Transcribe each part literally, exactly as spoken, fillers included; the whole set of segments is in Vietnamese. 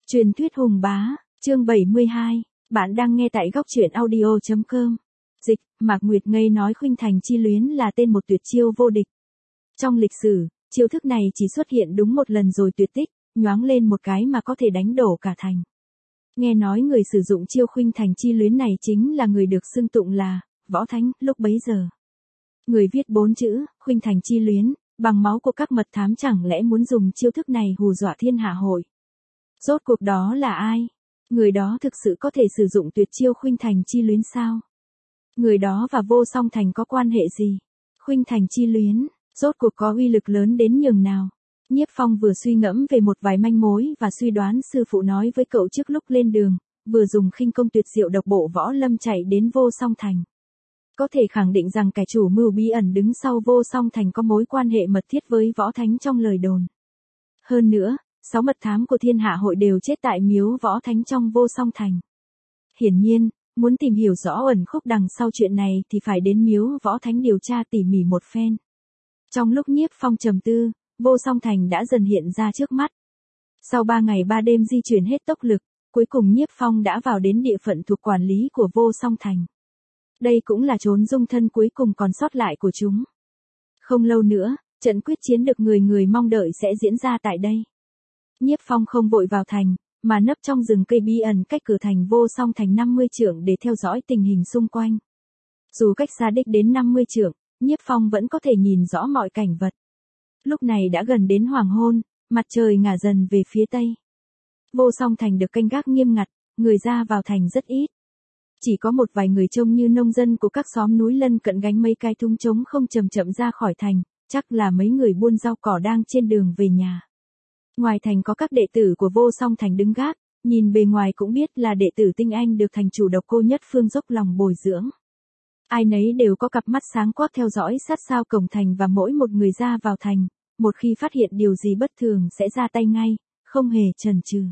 Truyền thuyết hùng bá, chương bảy mươi hai, bạn đang nghe tại góc truyện audio.com. Dịch, Mạc Nguyệt Ngây nói khuynh thành chi luyến là tên một tuyệt chiêu vô địch. Trong lịch sử, chiêu thức này chỉ xuất hiện đúng một lần rồi tuyệt tích, nhoáng lên một cái mà có thể đánh đổ cả thành. Nghe nói người sử dụng chiêu khuynh thành chi luyến này chính là người được xưng tụng là Võ Thánh lúc bấy giờ. Người viết bốn chữ, khuynh thành chi luyến, bằng máu của các mật thám chẳng lẽ muốn dùng chiêu thức này hù dọa thiên hạ hội. Rốt cuộc đó là ai? Người đó thực sự có thể sử dụng tuyệt chiêu khuynh thành chi luyến sao? Người đó và Vô Song Thành có quan hệ gì? Khuynh thành chi luyến, rốt cuộc có uy lực lớn đến nhường nào? Nhiếp Phong vừa suy ngẫm về một vài manh mối và suy đoán sư phụ nói với cậu trước lúc lên đường, vừa dùng khinh công tuyệt diệu độc bộ võ lâm chạy đến Vô Song Thành. Có thể khẳng định rằng kẻ chủ mưu bí ẩn đứng sau Vô Song Thành có mối quan hệ mật thiết với Võ Thánh trong lời đồn. Hơn nữa, sáu mật thám của thiên hạ hội đều chết tại miếu Võ Thánh trong Vô Song Thành. Hiển nhiên, muốn tìm hiểu rõ ẩn khúc đằng sau chuyện này thì phải đến miếu Võ Thánh điều tra tỉ mỉ một phen. Trong lúc Nhiếp Phong trầm tư, Vô Song Thành đã dần hiện ra trước mắt. Sau ba ngày ba đêm di chuyển hết tốc lực, cuối cùng Nhiếp Phong đã vào đến địa phận thuộc quản lý của Vô Song Thành. Đây cũng là chốn dung thân cuối cùng còn sót lại của chúng. Không lâu nữa, trận quyết chiến được người người mong đợi sẽ diễn ra tại đây. Nhiếp Phong không vội vào thành, mà nấp trong rừng cây bí ẩn cách cửa thành Vô Song Thành năm mươi trượng để theo dõi tình hình xung quanh. Dù cách xa đích đến năm mươi trượng, Nhiếp Phong vẫn có thể nhìn rõ mọi cảnh vật. Lúc này đã gần đến hoàng hôn, mặt trời ngả dần về phía tây. Vô Song Thành được canh gác nghiêm ngặt, người ra vào thành rất ít. Chỉ có một vài người trông như nông dân của các xóm núi lân cận gánh mấy cái thúng trống không chậm chậm ra khỏi thành, chắc là mấy người buôn rau cỏ đang trên đường về nhà. Ngoài thành có các đệ tử của Vô Song Thành đứng gác, nhìn bề ngoài cũng biết là đệ tử tinh anh được thành chủ Độc Cô Nhất Phương dốc lòng bồi dưỡng. Ai nấy đều có cặp mắt sáng quắc theo dõi sát sao cổng thành và mỗi một người ra vào thành, một khi phát hiện điều gì bất thường sẽ ra tay ngay, không hề chần chừ.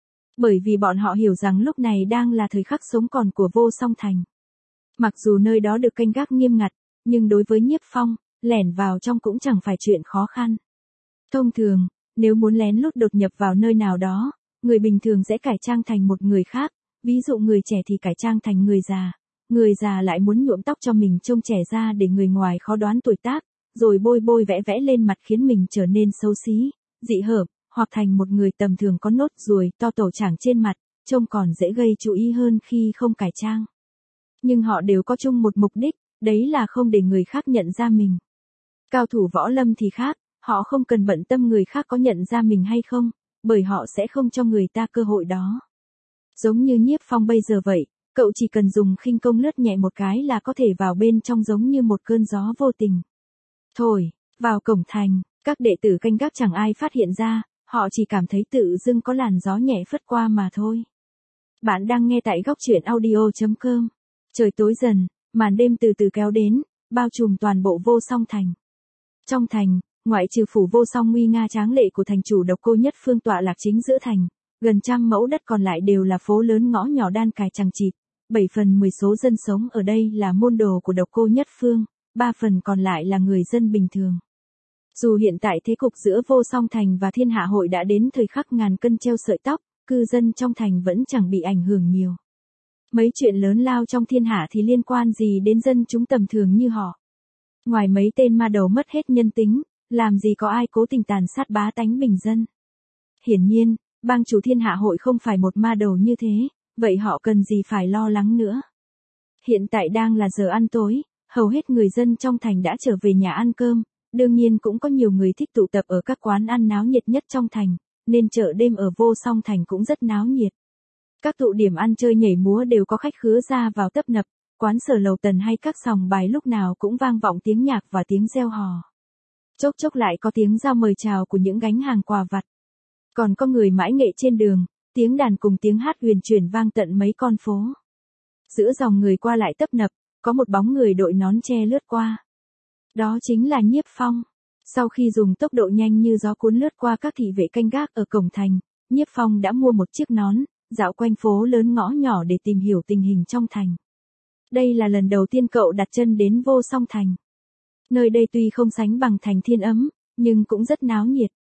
Bởi vì bọn họ hiểu rằng lúc này đang là thời khắc sống còn của Vô Song Thành. Mặc dù nơi đó được canh gác nghiêm ngặt, nhưng đối với Nhiếp Phong, lẻn vào trong cũng chẳng phải chuyện khó khăn. Thông thường, nếu muốn lén lút đột nhập vào nơi nào đó, người bình thường sẽ cải trang thành một người khác, ví dụ người trẻ thì cải trang thành người già, người già lại muốn nhuộm tóc cho mình trông trẻ ra để người ngoài khó đoán tuổi tác, rồi bôi bôi vẽ vẽ lên mặt khiến mình trở nên xấu xí, dị hợm, hoặc thành một người tầm thường có nốt ruồi to tổ chảng trên mặt, trông còn dễ gây chú ý hơn khi không cải trang. Nhưng họ đều có chung một mục đích, đấy là không để người khác nhận ra mình. Cao thủ võ lâm thì khác, họ không cần bận tâm người khác có nhận ra mình hay không, bởi họ sẽ không cho người ta cơ hội đó. Giống như Nhiếp Phong bây giờ vậy, cậu chỉ cần dùng khinh công lướt nhẹ một cái là có thể vào bên trong giống như một cơn gió vô tình. Thổi, vào cổng thành, các đệ tử canh gác chẳng ai phát hiện ra, họ chỉ cảm thấy tự dưng có làn gió nhẹ phất qua mà thôi. Bạn đang nghe tại góc truyện audio.com. Trời tối dần, màn đêm từ từ kéo đến, bao trùm toàn bộ Vô Song Thành. Trong thành, ngoại trừ phủ Vô Song nguy nga tráng lệ của thành chủ Độc Cô Nhất Phương tọa lạc chính giữa thành, gần trăm mẫu đất còn lại đều là phố lớn ngõ nhỏ đan cài chằng chịt. Bảy phần mười số dân sống ở đây là môn đồ của Độc Cô Nhất Phương, ba phần còn lại là người dân bình thường. Dù hiện tại thế cục giữa Vô Song Thành và thiên hạ hội đã đến thời khắc ngàn cân treo sợi tóc, cư dân trong thành vẫn chẳng bị ảnh hưởng nhiều. Mấy chuyện lớn lao trong thiên hạ thì liên quan gì đến dân chúng tầm thường như họ. Ngoài mấy tên ma đầu mất hết nhân tính, làm gì có ai cố tình tàn sát bá tánh bình dân. Hiển nhiên, bang chủ thiên hạ hội không phải một ma đầu như thế, vậy họ cần gì phải lo lắng nữa. Hiện tại đang là giờ ăn tối, hầu hết người dân trong thành đã trở về nhà ăn cơm, đương nhiên cũng có nhiều người thích tụ tập ở các quán ăn náo nhiệt nhất trong thành, nên chợ đêm ở Vô Song Thành cũng rất náo nhiệt. Các tụ điểm ăn chơi nhảy múa đều có khách khứa ra vào tấp nập, quán sở lầu tần hay các sòng bài lúc nào cũng vang vọng tiếng nhạc và tiếng reo hò. Chốc chốc lại có tiếng rao mời chào của những gánh hàng quà vặt. Còn có người mãi nghệ trên đường, tiếng đàn cùng tiếng hát huyền chuyển vang tận mấy con phố. Giữa dòng người qua lại tấp nập, có một bóng người đội nón tre lướt qua. Đó chính là Nhiếp Phong. Sau khi dùng tốc độ nhanh như gió cuốn lướt qua các thị vệ canh gác ở cổng thành, Nhiếp Phong đã mua một chiếc nón, dạo quanh phố lớn ngõ nhỏ để tìm hiểu tình hình trong thành. Đây là lần đầu tiên cậu đặt chân đến Vô Song Thành. Nơi đây tuy không sánh bằng thành Thiên Ấm, nhưng cũng rất náo nhiệt.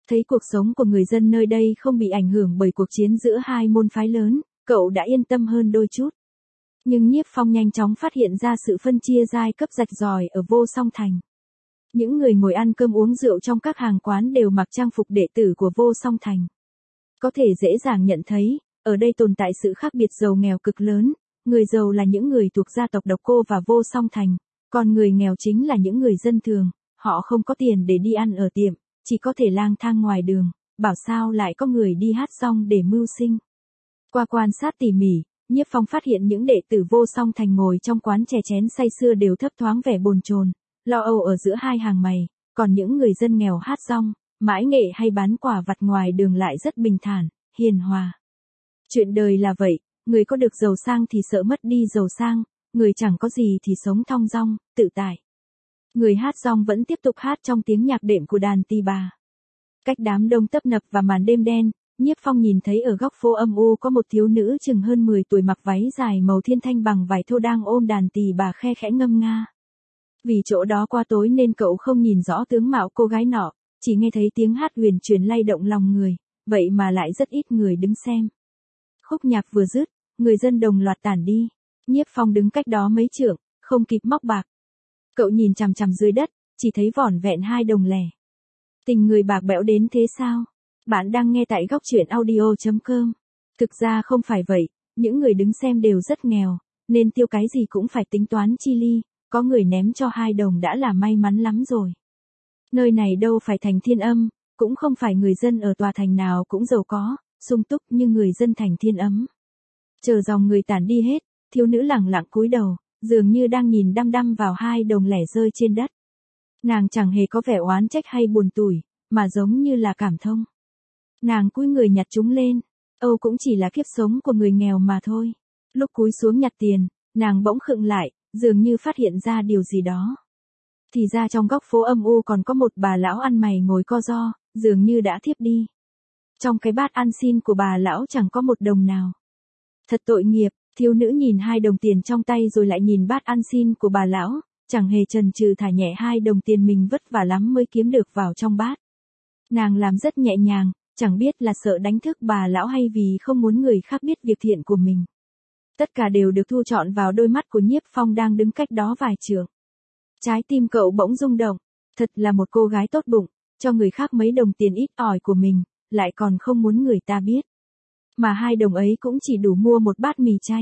Thấy cuộc sống của người dân nơi đây không bị ảnh hưởng bởi cuộc chiến giữa hai môn phái lớn, cậu đã yên tâm hơn đôi chút. Nhưng Nhiếp Phong nhanh chóng phát hiện ra sự phân chia giai cấp rạch ròi ở Vô Song Thành. Những người ngồi ăn cơm uống rượu trong các hàng quán đều mặc trang phục đệ tử của Vô Song Thành. Có thể dễ dàng nhận thấy, ở đây tồn tại sự khác biệt giàu nghèo cực lớn, người giàu là những người thuộc gia tộc Độc Cô và Vô Song Thành, còn người nghèo chính là những người dân thường, họ không có tiền để đi ăn ở tiệm, chỉ có thể lang thang ngoài đường, bảo sao lại có người đi hát rong để mưu sinh. Qua quan sát tỉ mỉ, Nhiếp Phong phát hiện những đệ tử Vô Song Thành ngồi trong quán chè chén say sưa đều thấp thoáng vẻ bồn chồn, lo âu ở giữa hai hàng mày, còn những người dân nghèo hát rong, mãi nghệ hay bán quả vặt ngoài đường lại rất bình thản, hiền hòa. Chuyện đời là vậy, người có được giàu sang thì sợ mất đi giàu sang, người chẳng có gì thì sống thong dong, tự tại. Người hát rong vẫn tiếp tục hát trong tiếng nhạc đệm của đàn tỳ bà. Cách đám đông tấp nập và màn đêm đen, Nhiếp Phong nhìn thấy ở góc phố âm u có một thiếu nữ chừng hơn mười tuổi mặc váy dài màu thiên thanh bằng vải thô đang ôm đàn tỳ bà khe khẽ ngâm nga. Vì chỗ đó qua tối nên cậu không nhìn rõ tướng mạo cô gái nọ, chỉ nghe thấy tiếng hát huyền chuyển lay động lòng người, vậy mà lại rất ít người đứng xem. Khúc nhạc vừa dứt, người dân đồng loạt tản đi. Nhiếp Phong đứng cách đó mấy trượng, không kịp móc bạc. Cậu nhìn chằm chằm dưới đất, chỉ thấy vỏn vẹn hai đồng lẻ. Tình người bạc bẽo đến thế sao? Bạn đang nghe tại góc truyện audio chấm com. Thực ra không phải vậy, những người đứng xem đều rất nghèo, nên tiêu cái gì cũng phải tính toán chi li, có người ném cho hai đồng đã là may mắn lắm rồi. Nơi này đâu phải thành Thiên Âm, cũng không phải người dân ở tòa thành nào cũng giàu có, sung túc như người dân thành Thiên Ấm. Chờ dòng người tản đi hết, thiếu nữ lẳng lặng cúi đầu, dường như đang nhìn đăm đăm vào hai đồng lẻ rơi trên đất. Nàng chẳng hề có vẻ oán trách hay buồn tủi, mà giống như là cảm thông. Nàng cúi người nhặt chúng lên, Âu cũng chỉ là kiếp sống của người nghèo mà thôi. Lúc cúi xuống nhặt tiền, nàng bỗng khựng lại, dường như phát hiện ra điều gì đó. Thì ra trong góc phố âm u còn có một bà lão ăn mày ngồi co ro, dường như đã thiếp đi. Trong cái bát ăn xin của bà lão chẳng có một đồng nào. Thật tội nghiệp, thiếu nữ nhìn hai đồng tiền trong tay rồi lại nhìn bát ăn xin của bà lão, chẳng hề chần chừ thả nhẹ hai đồng tiền mình vất vả lắm mới kiếm được vào trong bát. Nàng làm rất nhẹ nhàng, chẳng biết là sợ đánh thức bà lão hay vì không muốn người khác biết việc thiện của mình. Tất cả đều được thu trọn vào đôi mắt của Nhiếp Phong đang đứng cách đó vài trượng. Trái tim cậu bỗng rung động, thật là một cô gái tốt bụng, cho người khác mấy đồng tiền ít ỏi của mình, lại còn không muốn người ta biết. Mà hai đồng ấy cũng chỉ đủ mua một bát mì chay.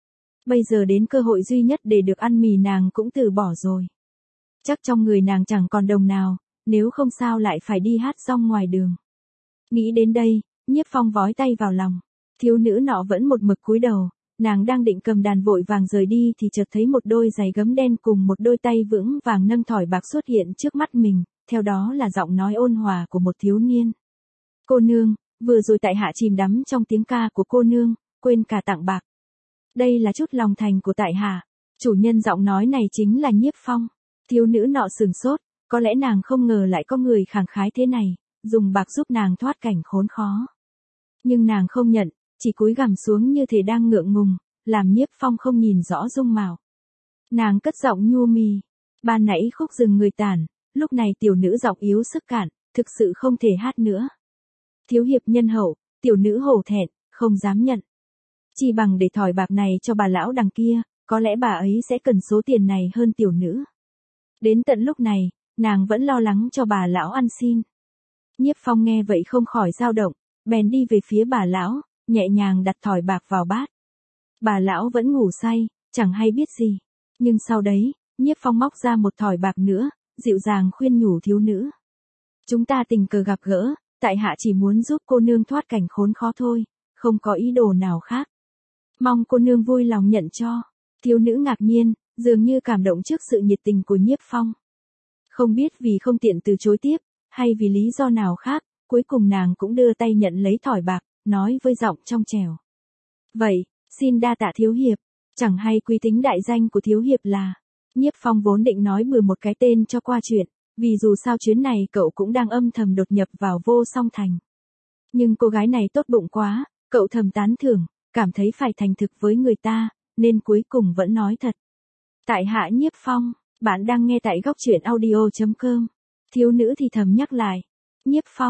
Bây giờ đến cơ hội duy nhất để được ăn mì nàng cũng từ bỏ rồi. Chắc trong người nàng chẳng còn đồng nào, nếu không sao lại phải đi hát rong ngoài đường. Nghĩ đến đây, Nhiếp Phong vói tay vào lòng. Thiếu nữ nọ vẫn một mực cúi đầu, nàng đang định cầm đàn vội vàng rời đi thì chợt thấy một đôi giày gấm đen cùng một đôi tay vững vàng nâng thỏi bạc xuất hiện trước mắt mình, theo đó là giọng nói ôn hòa của một thiếu niên. Cô nương, vừa rồi tại hạ chìm đắm trong tiếng ca của cô nương, quên cả tặng bạc. Đây là chút lòng thành của tại hạ. Chủ nhân giọng nói này chính là Nhiếp Phong. Thiếu nữ nọ sừng sốt, có lẽ nàng không ngờ lại có người khẳng khái thế này, dùng bạc giúp nàng thoát cảnh khốn khó. Nhưng nàng không nhận, chỉ cúi gằm xuống như thể đang ngượng ngùng, làm Nhiếp Phong không nhìn rõ dung mạo. Nàng cất giọng nhu mì, ban nãy khúc rừng người tản, lúc này tiểu nữ giọng yếu sức cạn, thực sự không thể hát nữa. Thiếu hiệp nhân hậu, tiểu nữ hổ thẹn, không dám nhận. Chỉ bằng để thỏi bạc này cho bà lão đằng kia, có lẽ bà ấy sẽ cần số tiền này hơn tiểu nữ. Đến tận lúc này, nàng vẫn lo lắng cho bà lão ăn xin. Nhiếp Phong nghe vậy không khỏi dao động, bèn đi về phía bà lão, nhẹ nhàng đặt thỏi bạc vào bát. Bà lão vẫn ngủ say, chẳng hay biết gì. Nhưng sau đấy, Nhiếp Phong móc ra một thỏi bạc nữa, dịu dàng khuyên nhủ thiếu nữ. Chúng ta tình cờ gặp gỡ, tại hạ chỉ muốn giúp cô nương thoát cảnh khốn khó thôi, không có ý đồ nào khác. Mong cô nương vui lòng nhận cho. Thiếu nữ ngạc nhiên, dường như cảm động trước sự nhiệt tình của Nhiếp Phong. Không biết vì không tiện từ chối tiếp, hay vì lý do nào khác, cuối cùng nàng cũng đưa tay nhận lấy thỏi bạc, nói với giọng trong trẻo. Vậy, xin đa tạ thiếu hiệp, chẳng hay quý tính đại danh của thiếu hiệp là. Nhiếp Phong vốn định nói bừa một cái tên cho qua chuyện, vì dù sao chuyến này cậu cũng đang âm thầm đột nhập vào Vô Song Thành. Nhưng cô gái này tốt bụng quá, cậu thầm tán thưởng, cảm thấy phải thành thực với người ta, nên cuối cùng vẫn nói thật. Tại hạ Nhiếp Phong, bạn đang nghe tại góc truyện audio chấm com. Thiếu nữ thì thầm nhắc lại. Nhiếp Phong,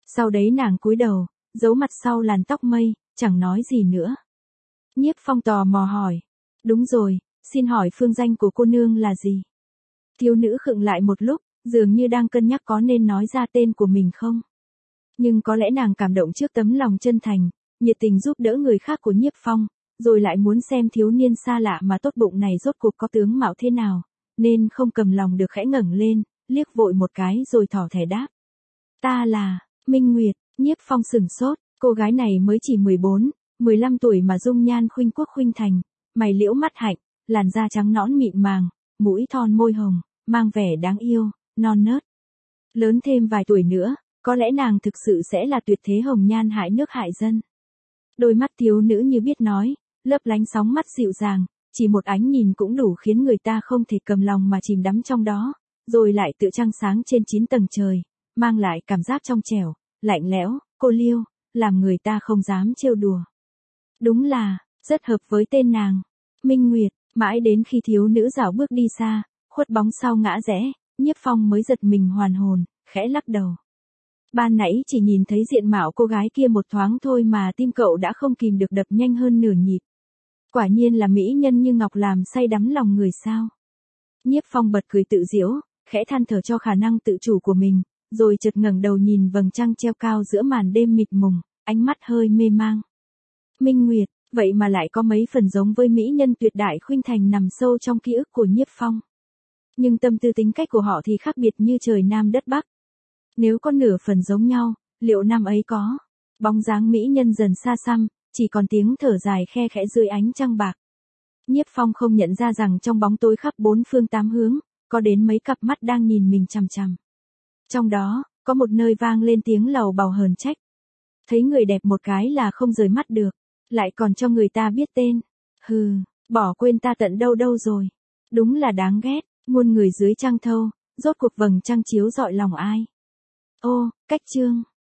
Sau đấy nàng cúi đầu, giấu mặt sau làn tóc mây, chẳng nói gì nữa. Nhiếp Phong tò mò hỏi. Đúng rồi, xin hỏi phương danh của cô nương là gì? Thiếu nữ khựng lại một lúc, dường như đang cân nhắc có nên nói ra tên của mình không. Nhưng có lẽ nàng cảm động trước tấm lòng chân thành, nhiệt tình giúp đỡ người khác của Nhiếp Phong, rồi lại muốn xem thiếu niên xa lạ mà tốt bụng này rốt cuộc có tướng mạo thế nào, nên không cầm lòng được khẽ ngẩng lên, liếc vội một cái rồi thỏ thẻ đáp. Ta là, Minh Nguyệt. Nhiếp Phong sửng sốt, cô gái này mới chỉ mười bốn, mười lăm tuổi mà dung nhan khuynh quốc khuynh thành, mày liễu mắt hạnh, làn da trắng nõn mịn màng, mũi thon môi hồng, mang vẻ đáng yêu, non nớt. Lớn thêm vài tuổi nữa, có lẽ nàng thực sự sẽ là tuyệt thế hồng nhan hại nước hại dân. Đôi mắt thiếu nữ như biết nói, lấp lánh sóng mắt dịu dàng, chỉ một ánh nhìn cũng đủ khiến người ta không thể cầm lòng mà chìm đắm trong đó, rồi lại tựa trăng sáng trên chín tầng trời, mang lại cảm giác trong trẻo, lạnh lẽo, cô liêu, làm người ta không dám trêu đùa. Đúng là, rất hợp với tên nàng, Minh Nguyệt. Mãi đến khi thiếu nữ dạo bước đi xa, khuất bóng sau ngã rẽ, Nhiếp Phong mới giật mình hoàn hồn, khẽ lắc đầu. Ban nãy chỉ nhìn thấy diện mạo cô gái kia một thoáng thôi mà tim cậu đã không kìm được đập nhanh hơn nửa nhịp. Quả nhiên là mỹ nhân như ngọc làm say đắm lòng người sao. Nhiếp Phong bật cười tự giễu, khẽ than thở cho khả năng tự chủ của mình, rồi chợt ngẩng đầu nhìn vầng trăng treo cao giữa màn đêm mịt mùng, ánh mắt hơi mê mang. Minh Nguyệt, vậy mà lại có mấy phần giống với mỹ nhân tuyệt đại khuynh thành nằm sâu trong ký ức của Nhiếp Phong. Nhưng tâm tư tính cách của họ thì khác biệt như trời Nam đất Bắc. Nếu có nửa phần giống nhau, liệu năm ấy có? Bóng dáng mỹ nhân dần xa xăm, chỉ còn tiếng thở dài khe khẽ dưới ánh trăng bạc. Nhiếp Phong không nhận ra rằng trong bóng tối khắp bốn phương tám hướng, có đến mấy cặp mắt đang nhìn mình chằm chằm. Trong đó, có một nơi vang lên tiếng lầu bầu hờn trách. Thấy người đẹp một cái là không rời mắt được, lại còn cho người ta biết tên. Hừ, bỏ quên ta tận đâu đâu rồi. Đúng là đáng ghét, muôn người dưới trăng thâu, rốt cuộc vầng trăng chiếu rọi lòng ai. Ô, cách chương.